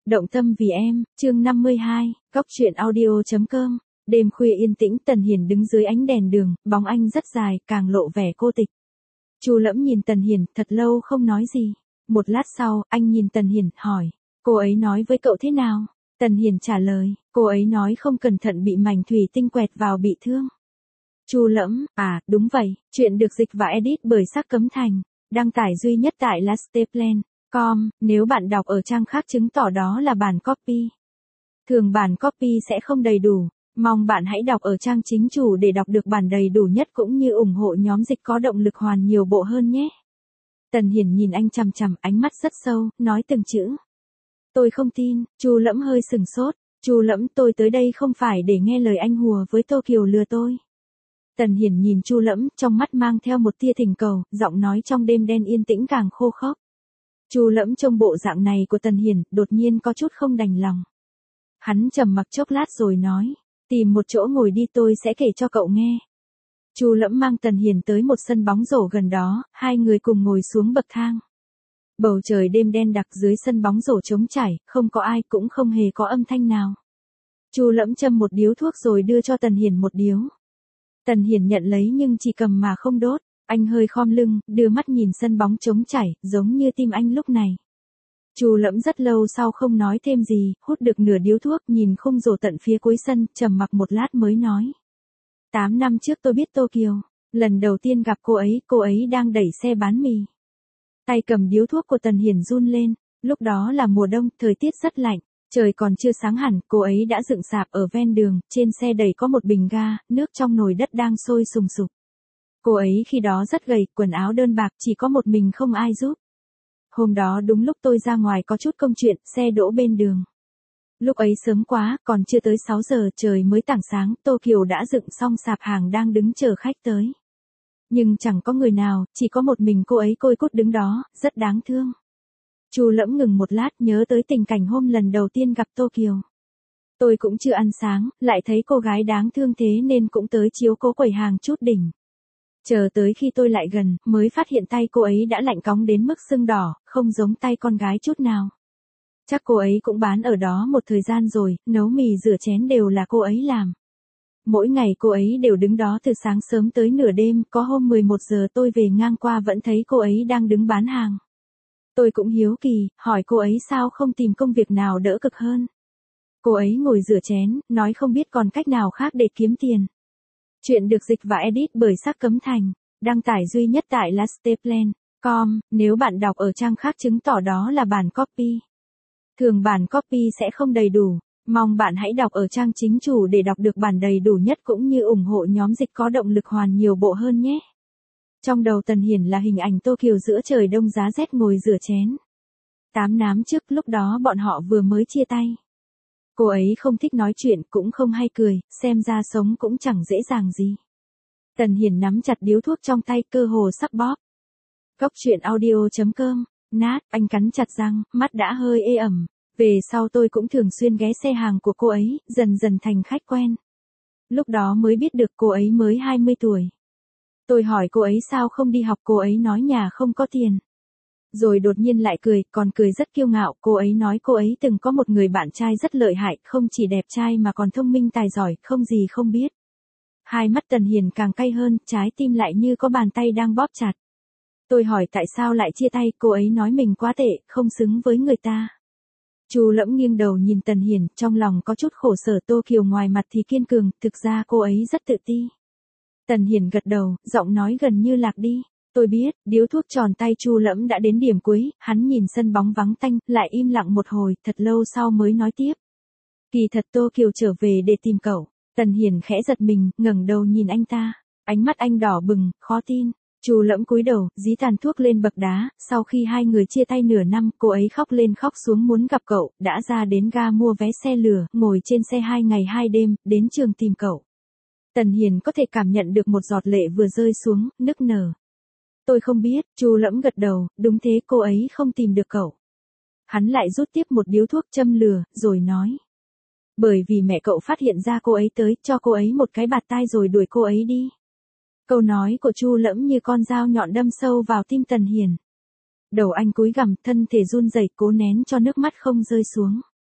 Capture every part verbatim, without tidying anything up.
Động tâm vì em, chương năm mươi hai, góc truyện audio.com. Đêm khuya yên tĩnh, Tần Hiền đứng dưới ánh đèn đường, bóng anh rất dài, càng lộ vẻ cô tịch. Chu Lẫm nhìn Tần Hiền, thật lâu không nói gì. Một lát sau, anh nhìn Tần Hiền, hỏi, cô ấy nói với cậu thế nào? Tần Hiền trả lời, cô ấy nói không cẩn thận bị mảnh thủy tinh quẹt vào bị thương. Chu Lẫm, à, đúng vậy, chuyện được dịch và edit bởi Sắc Cấm Thành, đăng tải duy nhất tại lasteplan chấm com, nếu bạn đọc ở trang khác chứng tỏ đó là bản copy. Thường bản copy sẽ không đầy đủ, mong bạn hãy đọc ở trang chính chủ để đọc được bản đầy đủ nhất cũng như ủng hộ nhóm dịch có động lực hoàn nhiều bộ hơn nhé. Tần Hiền nhìn anh chằm chằm, ánh mắt rất sâu, nói từng chữ. Tôi không tin. Chu Lẫm hơi sừng sốt. Chu Lẫm, tôi tới đây không phải để nghe lời anh hùa với Tô Kiều lừa tôi. Tần Hiền nhìn Chu Lẫm, trong mắt mang theo một tia thỉnh cầu, giọng nói trong đêm đen yên tĩnh càng khô khốc. Chu Lẫm trông bộ dạng này của Tần Hiền, đột nhiên có chút không đành lòng. Hắn trầm mặc chốc lát rồi nói, tìm một chỗ ngồi đi, tôi sẽ kể cho cậu nghe. Chu Lẫm mang Tần Hiền tới một sân bóng rổ gần đó, hai người cùng ngồi xuống bậc thang. Bầu trời đêm đen đặc, dưới sân bóng rổ trống trải, không có ai, cũng không hề có âm thanh nào. Chu Lẫm châm một điếu thuốc rồi đưa cho Tần Hiền một điếu. Tần Hiền nhận lấy nhưng chỉ cầm mà không đốt. Anh hơi khom lưng, đưa mắt nhìn sân bóng trống trải, giống như tim anh lúc này. Chu Lẫm rất lâu sau không nói thêm gì, hút được nửa điếu thuốc, nhìn khung rổ tận phía cuối sân, trầm mặc một lát mới nói. Tám năm trước tôi biết Tô Kiều. Lần đầu tiên gặp cô ấy, cô ấy đang đẩy xe bán mì. Tay cầm điếu thuốc của Tần Hiền run lên. Lúc đó là mùa đông, thời tiết rất lạnh. Trời còn chưa sáng hẳn, cô ấy đã dựng sạp ở ven đường, trên xe đầy có một bình ga, nước trong nồi đất đang sôi sùng sục. Cô ấy khi đó rất gầy, quần áo đơn bạc, chỉ có một mình không ai giúp. Hôm đó đúng lúc tôi ra ngoài có chút công chuyện, xe đỗ bên đường. Lúc ấy sớm quá, còn chưa tới sáu giờ, trời mới tảng sáng, Tô Kiều đã dựng xong sạp hàng đang đứng chờ khách tới. Nhưng chẳng có người nào, chỉ có một mình cô ấy côi cút đứng đó, rất đáng thương. Chu Lẫm ngừng một lát, nhớ tới tình cảnh hôm lần đầu tiên gặp Tô Kiều. Tôi cũng chưa ăn sáng, lại thấy cô gái đáng thương thế nên cũng tới chiếu cố quầy hàng chút đỉnh. Chờ tới khi tôi lại gần, mới phát hiện tay cô ấy đã lạnh cóng đến mức sưng đỏ, không giống tay con gái chút nào. Chắc cô ấy cũng bán ở đó một thời gian rồi, nấu mì rửa chén đều là cô ấy làm. Mỗi ngày cô ấy đều đứng đó từ sáng sớm tới nửa đêm, có hôm mười một giờ tôi về ngang qua vẫn thấy cô ấy đang đứng bán hàng. Tôi cũng hiếu kỳ, hỏi cô ấy sao không tìm công việc nào đỡ cực hơn. Cô ấy ngồi rửa chén, nói không biết còn cách nào khác để kiếm tiền. Chuyện được dịch và edit bởi Sắc Cấm Thành, đăng tải duy nhất tại lasteplan chấm com, nếu bạn đọc ở trang khác chứng tỏ đó là bản copy. Thường bản copy sẽ không đầy đủ, mong bạn hãy đọc ở trang chính chủ để đọc được bản đầy đủ nhất cũng như ủng hộ nhóm dịch có động lực hoàn nhiều bộ hơn nhé. Trong đầu Tần Hiền là hình ảnh Tô Kiều giữa trời đông giá rét ngồi rửa chén. Tám năm trước, lúc đó bọn họ vừa mới chia tay. Cô ấy không thích nói chuyện, cũng không hay cười, xem ra sống cũng chẳng dễ dàng gì. Tần Hiền nắm chặt điếu thuốc trong tay, cơ hồ sắp bóp. Góc truyện audio.com, nát, anh cắn chặt răng, mắt đã hơi ê ẩm. Về sau tôi cũng thường xuyên ghé xe hàng của cô ấy, dần dần thành khách quen. Lúc đó mới biết được cô ấy mới hai mươi tuổi. Tôi hỏi cô ấy sao không đi học, cô ấy nói nhà không có tiền. Rồi đột nhiên lại cười, còn cười rất kiêu ngạo, cô ấy nói cô ấy từng có một người bạn trai rất lợi hại, không chỉ đẹp trai mà còn thông minh tài giỏi, không gì không biết. Hai mắt Tần Hiền càng cay hơn, trái tim lại như có bàn tay đang bóp chặt. Tôi hỏi tại sao lại chia tay, cô ấy nói mình quá tệ, không xứng với người ta. Chu Lẫm nghiêng đầu nhìn Tần Hiền, trong lòng có chút khổ sở. Tô Kiều ngoài mặt thì kiên cường, thực ra cô ấy rất tự ti. Tần Hiền gật đầu, giọng nói gần như lạc đi. Tôi biết. Điếu thuốc tròn tay Chu Lẫm đã đến điểm cuối, hắn nhìn sân bóng vắng tanh, lại im lặng một hồi, thật lâu sau mới nói tiếp. Kỳ thật Tô Kiều trở về để tìm cậu. Tần Hiền khẽ giật mình, ngẩng đầu nhìn anh ta. Ánh mắt anh đỏ bừng, khó tin. Chu Lẫm cúi đầu, dí tàn thuốc lên bậc đá, sau khi hai người chia tay nửa năm, cô ấy khóc lên khóc xuống muốn gặp cậu, đã ra đến ga mua vé xe lửa, ngồi trên xe hai ngày hai đêm, đến trường tìm cậu. Tần Hiền có thể cảm nhận được một giọt lệ vừa rơi xuống, nức nở. Tôi không biết. Chu Lẫm gật đầu, đúng thế, cô ấy không tìm được cậu. Hắn lại rút tiếp một điếu thuốc châm lửa, rồi nói. Bởi vì mẹ cậu phát hiện ra cô ấy tới, cho cô ấy một cái bạt tai rồi đuổi cô ấy đi. Câu nói của Chu Lẫm như con dao nhọn đâm sâu vào tim Tần Hiền. Đầu anh cúi gằm, thân thể run rẩy, cố nén cho nước mắt không rơi xuống.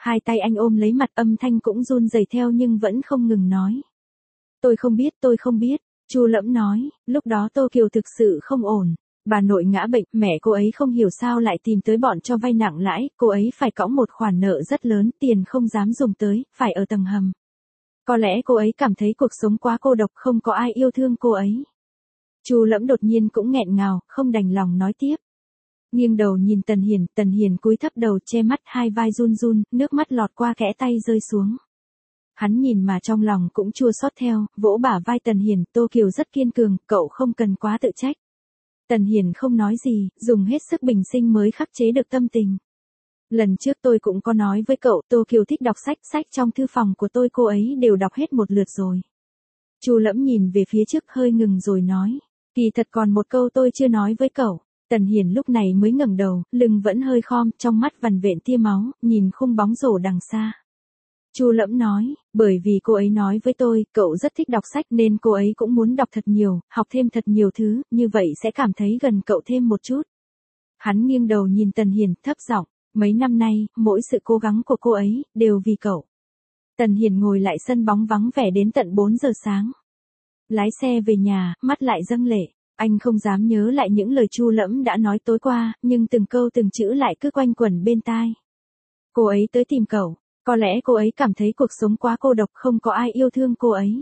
Hai tay anh ôm lấy mặt, âm thanh cũng run rẩy theo nhưng vẫn không ngừng nói. Tôi không biết, tôi không biết, Chu Lẫm nói, lúc đó Tô Kiều thực sự không ổn. Bà nội ngã bệnh, mẹ cô ấy không hiểu sao lại tìm tới bọn cho vay nặng lãi, cô ấy phải cõng một khoản nợ rất lớn, tiền không dám dùng tới, phải ở tầng hầm. Có lẽ cô ấy cảm thấy cuộc sống quá cô độc, không có ai yêu thương cô ấy. Chu Lẫm đột nhiên cũng nghẹn ngào, không đành lòng nói tiếp. Nghiêng đầu nhìn Tần Hiền, Tần Hiền cúi thấp đầu che mắt, hai vai run run, nước mắt lọt qua kẽ tay rơi xuống. Hắn nhìn mà trong lòng cũng chua xót theo, vỗ bả vai Tần Hiền, Tô Kiều rất kiên cường, cậu không cần quá tự trách. Tần Hiền không nói gì, dùng hết sức bình sinh mới khắc chế được tâm tình. Lần trước tôi cũng có nói với cậu, Tô Kiều thích đọc sách, sách trong thư phòng của tôi cô ấy đều đọc hết một lượt rồi. Chu Lẫm nhìn về phía trước hơi ngừng rồi nói, kỳ thật còn một câu tôi chưa nói với cậu. Tần Hiền lúc này mới ngẩng đầu, lưng vẫn hơi khom, trong mắt vằn vện tia máu, nhìn khung bóng rổ đằng xa. Chu Lẫm nói, bởi vì cô ấy nói với tôi, cậu rất thích đọc sách nên cô ấy cũng muốn đọc thật nhiều, học thêm thật nhiều thứ, như vậy sẽ cảm thấy gần cậu thêm một chút. Hắn nghiêng đầu nhìn Tần Hiền, thấp giọng, mấy năm nay, mỗi sự cố gắng của cô ấy, đều vì cậu. Tần Hiền ngồi lại sân bóng vắng vẻ đến tận bốn giờ sáng. Lái xe về nhà, mắt lại dâng lệ. Anh không dám nhớ lại những lời Chu Lẫm đã nói tối qua, nhưng từng câu từng chữ lại cứ quanh quẩn bên tai. Cô ấy tới tìm cậu, có lẽ cô ấy cảm thấy cuộc sống quá cô độc, không có ai yêu thương cô ấy.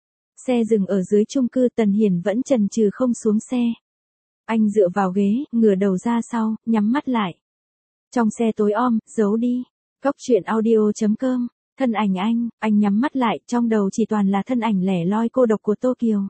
Xe dừng ở dưới chung cư, Tần Hiền vẫn chần chừ không xuống xe. Anh dựa vào ghế, ngửa đầu ra sau, nhắm mắt lại. Trong xe tối om, giấu đi. Góc truyện audio chấm com, thân ảnh anh, anh nhắm mắt lại, trong đầu chỉ toàn là thân ảnh lẻ loi cô độc của Tô Kiều.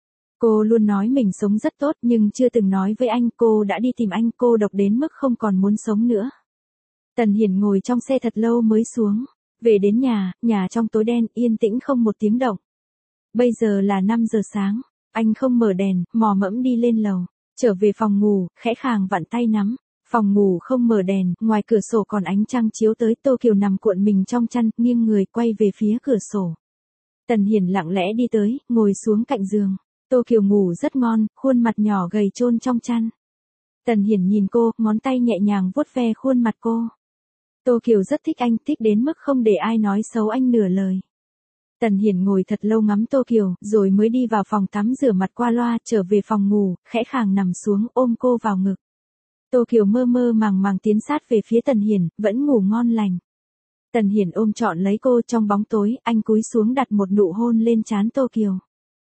Cô luôn nói mình sống rất tốt nhưng chưa từng nói với anh, cô đã đi tìm anh, cô độc đến mức không còn muốn sống nữa. Tần Hiền ngồi trong xe thật lâu mới xuống. Về đến nhà, nhà trong tối đen, yên tĩnh không một tiếng động. Bây giờ là năm giờ sáng, anh không mở đèn, mò mẫm đi lên lầu. Trở về phòng ngủ, khẽ khàng vặn tay nắm. Phòng ngủ không mở đèn, ngoài cửa sổ còn ánh trăng chiếu tới, Tô Kiều nằm cuộn mình trong chăn, nghiêng người quay về phía cửa sổ. Tần Hiền lặng lẽ đi tới, ngồi xuống cạnh giường. Tô Kiều ngủ rất ngon, khuôn mặt nhỏ gầy chôn trong chăn. Tần Hiền nhìn cô, ngón tay nhẹ nhàng vuốt ve khuôn mặt cô. Tô Kiều rất thích anh, thích đến mức không để ai nói xấu anh nửa lời. Tần Hiền ngồi thật lâu ngắm Tô Kiều, rồi mới đi vào phòng tắm rửa mặt qua loa, trở về phòng ngủ, khẽ khàng nằm xuống, ôm cô vào ngực. Tô Kiều mơ mơ màng màng tiến sát về phía Tần Hiền, vẫn ngủ ngon lành. Tần Hiền ôm trọn lấy cô trong bóng tối, anh cúi xuống đặt một nụ hôn lên trán Tô Kiều.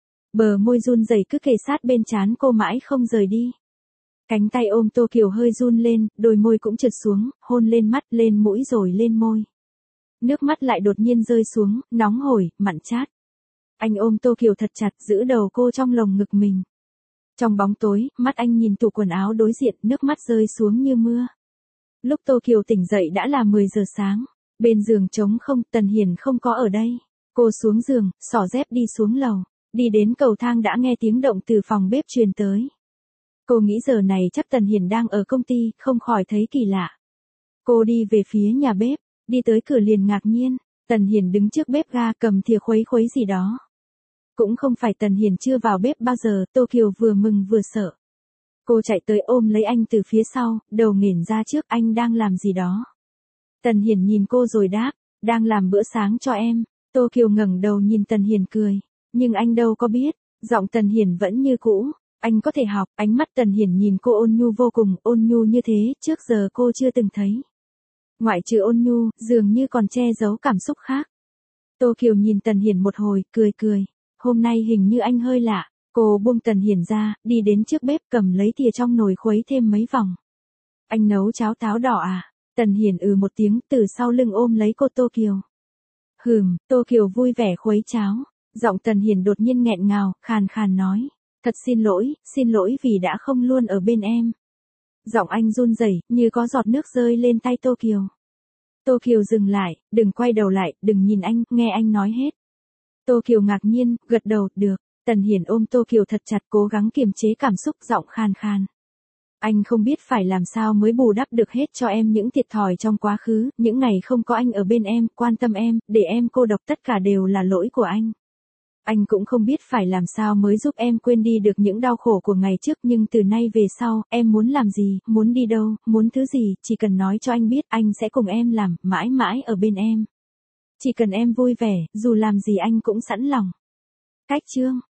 Bờ môi run rẩy cứ kề sát bên trán cô mãi không rời đi. Cánh tay ôm Tô Kiều hơi run lên, đôi môi cũng trượt xuống, hôn lên mắt, lên mũi rồi lên môi. Nước mắt lại đột nhiên rơi xuống, nóng hổi, mặn chát. Anh ôm Tô Kiều thật chặt, giữ đầu cô trong lồng ngực mình. Trong bóng tối, mắt anh nhìn tủ quần áo đối diện, nước mắt rơi xuống như mưa. Lúc Tô Kiều tỉnh dậy đã là mười giờ sáng. Bên giường trống không, Tần Hiền không có ở đây. Cô xuống giường, xỏ dép đi xuống lầu. Đi đến cầu thang đã nghe tiếng động từ phòng bếp truyền tới. Cô nghĩ giờ này chắc Tần Hiền đang ở công ty, không khỏi thấy kỳ lạ. Cô đi về phía nhà bếp, đi tới cửa liền ngạc nhiên, Tần Hiền đứng trước bếp ga cầm thìa khuấy khuấy gì đó. Cũng không phải Tần Hiền chưa vào bếp bao giờ, Tô Kiều vừa mừng vừa sợ. Cô chạy tới ôm lấy anh từ phía sau, đầu nghển ra trước, anh đang làm gì đó. Tần Hiền nhìn cô rồi đáp, đang làm bữa sáng cho em. Tô Kiều ngẩng đầu nhìn Tần Hiền cười, nhưng anh đâu có biết, giọng Tần Hiền vẫn như cũ. Anh có thể học, ánh mắt Tần Hiền nhìn cô ôn nhu vô cùng, ôn nhu như thế, trước giờ cô chưa từng thấy. Ngoại trừ ôn nhu, dường như còn che giấu cảm xúc khác. Tô Kiều nhìn Tần Hiền một hồi, cười cười. Hôm nay hình như anh hơi lạ. Cô buông Tần Hiền ra, đi đến trước bếp cầm lấy thìa trong nồi khuấy thêm mấy vòng. Anh nấu cháo táo đỏ à? Tần Hiền ừ một tiếng, từ sau lưng ôm lấy cô Tô Kiều. Hừm, Tô Kiều vui vẻ khuấy cháo. Giọng Tần Hiền đột nhiên nghẹn ngào, khàn khàn nói. Thật xin lỗi, xin lỗi vì đã không luôn ở bên em. Giọng anh run rẩy, như có giọt nước rơi lên tay Tô Kiều. Tô Kiều dừng lại, đừng quay đầu lại, đừng nhìn anh, nghe anh nói hết. Tô Kiều ngạc nhiên, gật đầu, được. Tần Hiền ôm Tô Kiều thật chặt, cố gắng kiềm chế cảm xúc, giọng khan khan. Anh không biết phải làm sao mới bù đắp được hết cho em những thiệt thòi trong quá khứ, những ngày không có anh ở bên em, quan tâm em, để em cô độc, tất cả đều là lỗi của anh. Anh cũng không biết phải làm sao mới giúp em quên đi được những đau khổ của ngày trước, nhưng từ nay về sau, em muốn làm gì, muốn đi đâu, muốn thứ gì, chỉ cần nói cho anh biết, anh sẽ cùng em làm, mãi mãi ở bên em. Chỉ cần em vui vẻ, dù làm gì anh cũng sẵn lòng. Cách chương